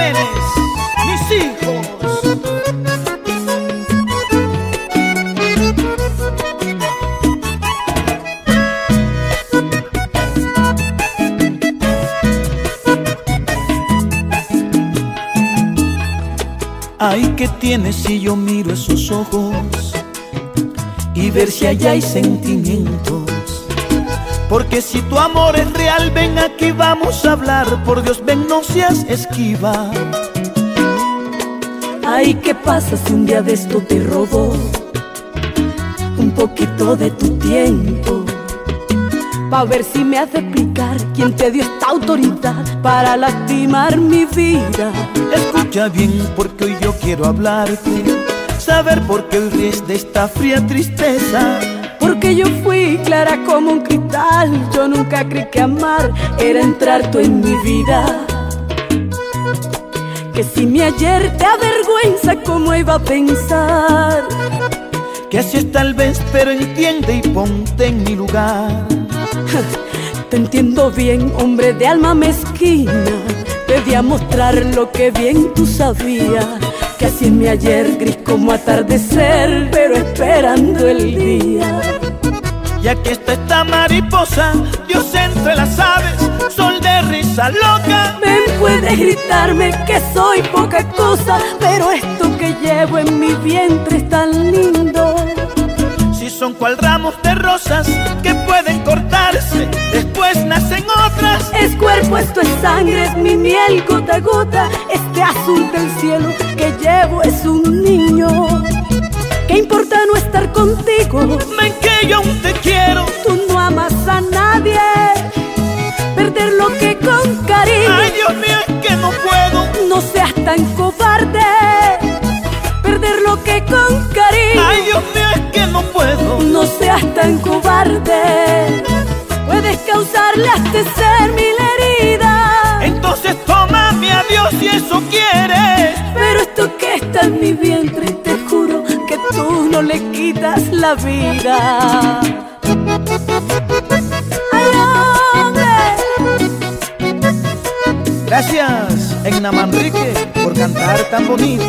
Jiménez, mis hijos. Ay, ¿qué tienes si yo miro esos ojos y ver si allá hay sentimientos? Porque si tu amor es real, ven aquí, vamos a hablar. Por Dios, ven, no seas esquiva. Ay, ¿qué pasa si un día de esto te robo un poquito de tu tiempo? Pa' ver si me has de explicar quién te dio esta autoridad para lastimar mi vida. Escucha bien, porque hoy yo quiero hablarte, saber por qué hoy ríes de esta fría tristeza. Porque yo fui clara como un cristal, yo nunca creí que amar era entrar tú en mi vida. Que si mi ayer te avergüenza, ¿cómo iba a pensar? Que así es tal vez, pero entiende y ponte en mi lugar. Te entiendo bien, hombre de alma mezquina. Te di a mostrar lo que bien tú sabías. Que así es mi ayer, gris como atardecer, pero esperando el día. Ya que está esta mariposa, Dios entre las aves, sol de risa loca. Ven, puedes gritarme que soy poca cosa, pero esto que llevo en mi vientre es tan lindo. Si son cual ramos de rosas que pueden cortarse, después nacen otras. Es cuerpo, esto es sangre, es mi miel gota a gota. Este azul del cielo que llevo es un niño. ¿Qué importa no estar contigo? Ven que yo aún te quiero. Tú no amas a nadie. Perder lo que con cariño. Ay, Dios mío, es que no puedo. No seas tan cobarde. Perder lo que con cariño. Ay, Dios mío, es que no puedo. No seas tan cobarde. Puedes causarle a este ser mil heridas. Entonces toma mi adiós si eso quieres. Pero esto que está en mi vientre, te juro que tú no le quitas la vida. ¡Ay, hombre! Gracias, Egna Manrique, por cantar tan bonito.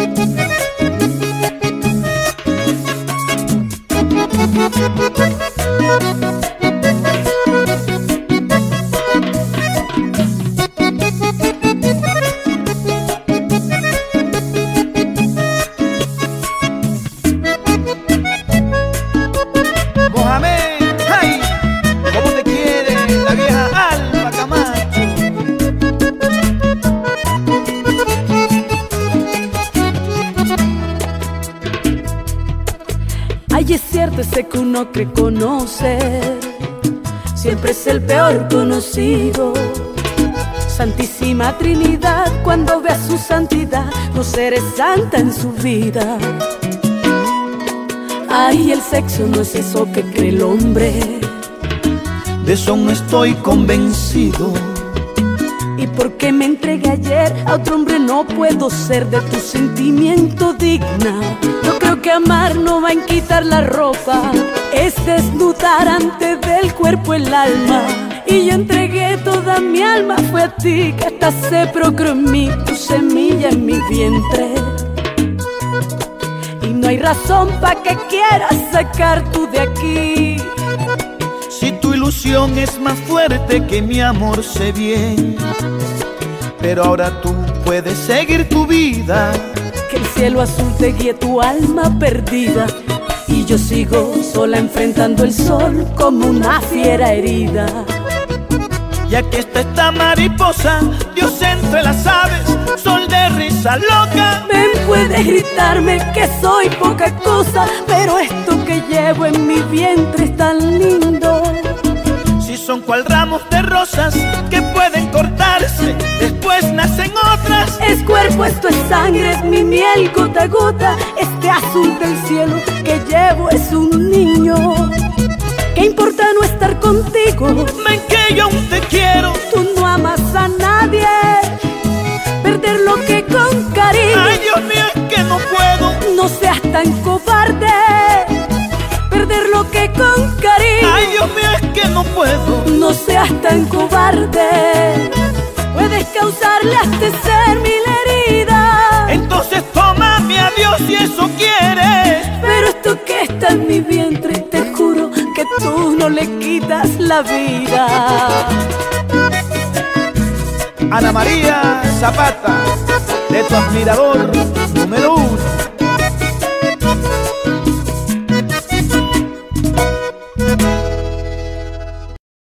Mohamed, ay, cómo te quiere la vieja Alba Camacho. Ay, es cierto, ese que uno cree conocer siempre es el peor conocido. Santísima Trinidad, cuando ve a su santidad, no seré santa en su vida. Ay, el sexo no es eso que cree el hombre. De eso no estoy convencido. Y porque me entregué ayer a otro hombre, no puedo ser de tu sentimiento digna. Yo creo que amar no va en quitar la ropa, es desnudar antes del cuerpo el alma. Y yo entregué toda mi alma, fue a ti que hasta se procreó en mí tu semilla en mi vientre. Y no hay razón pa' que quieras sacar tú de aquí. Si tu ilusión es más fuerte que mi amor, sé bien. Pero ahora tú puedes seguir tu vida. Que el cielo azul te guíe tu alma perdida. Y yo sigo sola enfrentando el sol como una fiera herida. Ya que está esta mariposa, Dios entre las aves, sol de risa loca. Ven, puedes gritarme que soy poca cosa, pero esto que llevo en mi vientre es tan lindo. Si son cual ramos de rosas que pueden cortarse, después nacen otras. Es cuerpo, esto es sangre, es mi miel gota a gota. Este azul del cielo que llevo es un niño. ¿Qué importa no estar contigo? Ven que yo aún te quiero. Tú no amas a nadie. Perder lo que con cariño. Ay, Dios mío, es que no puedo. No seas tan cobarde. Perder lo que con cariño. Ay, Dios mío, es que no puedo. No seas tan cobarde. puedes causarle hasta ser mil heridas. Entonces tómame a Dios si eso quieres. Pero esto que está en mi vientre, te juro que tú no le quitas la vida. Ana María Zapata, de tu admirador número 1.